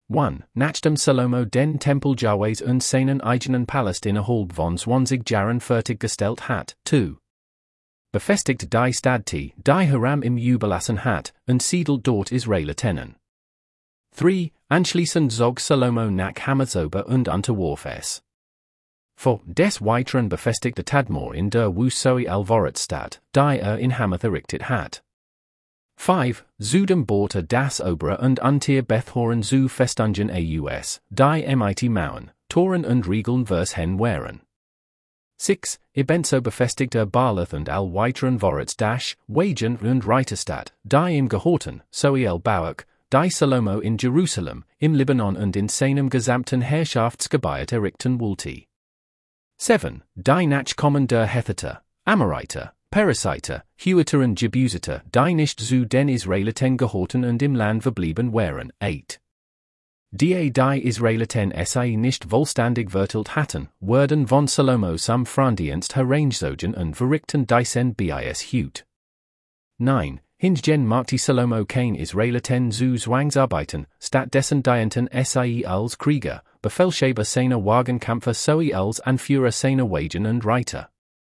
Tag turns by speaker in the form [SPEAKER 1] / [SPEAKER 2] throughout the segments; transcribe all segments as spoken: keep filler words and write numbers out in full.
[SPEAKER 1] one. Nachdem Salomo den Tempel Jahwes und seinen eigenen Palast innerhalb von zwanzig Jahren fertiggestellt hat. zwei. Befestigt die Stadti, die Hiram im Überlassen hat, und siedelt dort Israeliten. drei. Anschließend zog Salomo nach Hamazoba und unterwarf vier. Des Weiteren befestigte Tadmor in der Wusoe Alvorotstadt, die er in Hamath errichtet hat. fünf. Zudem baute das Obere und Unter Bethhoren zu Festungen aus, die mit Mauern, Toren und Riegeln versehen waren. sechs. Ebenso befestigte Baalath und all weiteren Vorats Dash, Wagen und Reiterstadt, die im Gehorten, Soel Bauach, die Salomo in Jerusalem, im Libanon und in seinem gesamten Herrschaftsgebiet errichten wollte. sieben. Die Nachkommen der Hethiter, Amoriter, Perisiter, Hewiter und Jebusiter, die nicht zu den Israeliten gehorten und im Land verblieben waren. acht. Die die Israeliten sei nicht vollständig verteilt hatten, wurden von Salomo zum Frondienst hereingezogen und verrichten diesen bis Hut. neun. Hingegen machte Salomo kein Israeliten zu Zwangsarbeiten, stattdessen dienten sei als Krieger, Befehlshaber seiner Wagenkämpfer sowie als Anführer seiner Wagen und Reiter.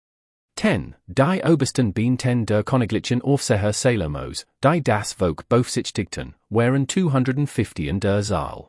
[SPEAKER 1] zehn. Die Obersten Beamten der Königlichen Aufseher Salomos, die das Volk beaufsichtigten, waren zweihundertfünfzig in der Zahl.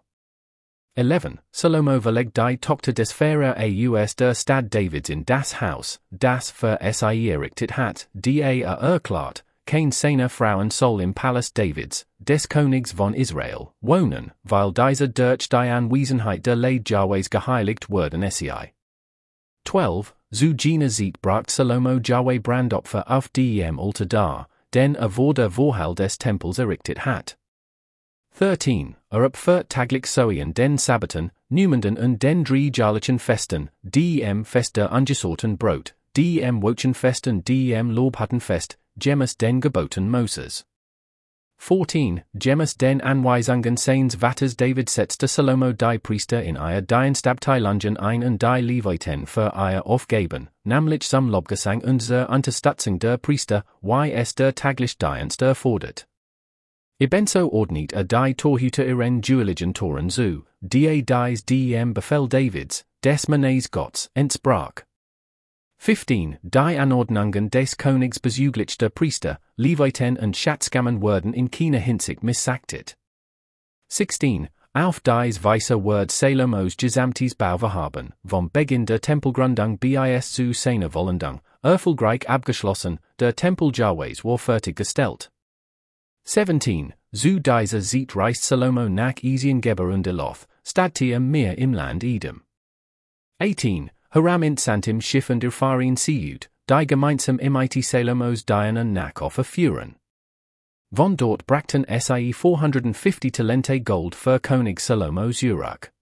[SPEAKER 1] elf. Salomo verlegt die Tochter des Pharao aus der Stadt Davids in das Haus, das für sie errichtet hat, die er erklärt, kein seiner Frauen soll im Palast Davids, des Königs von Israel, wohnen, weil dieser durch die Anwesenheit der Leid Jahwes geheiligt worden sei. zwölf. Zu jener Zeit bracht Salomo Jahwe Brandopfer auf dem Altar dar, den er vor der Vorhal des Tempels errichtet hat. dreizehn. Er opfert täglich sowie den Sabbaten, Neumanden und den drei jährlichen Festen, dem Fest der ungesäuerten Brot, dem Wochenfest und dem Lobhuttenfest, gemäß den Geboten Moses. vierzehn. Gemäß den Anweisungen seines Vaters David setzte Salomo die Priester in ihr Dienstabteilungen ein und die Leviten für ihr aufgeben, nämlich zum Lobgesang und zur Unterstützung der Priester, wie es der tägliche Dienst erfordert. Ebenso ordnet er die Torhüter ihren dueligen Toren zu, die dies dem Befehl Davids, des Mannes Gottes, entsprach. fünfzehn. Die Anordnungen des Königs bezüglich der Priester, Leviten und Schatzkammern wurden in keiner Hinsicht missachtet. sechzehn. Auf dies Weise wird Salomos gesamtes Bauvorhaben, vom Beginn der Tempelgründung bis zu seiner Vollendung, erfolgreich abgeschlossen, der Tempel Jahwes war fertiggestellt. siebzehn. Zu dieser Zeit reist Salomo nach Ezion-Geber und Eloth, Stadtier mehr im Land Edom. achtzehn. Hiram entsandte im Schiff und erfahren Siut, die gemeinsam mit Salomos Diana Nachoffer führen. Von dort brachten sie vierhundertfünfzig Talente Gold für König Salomos Urach.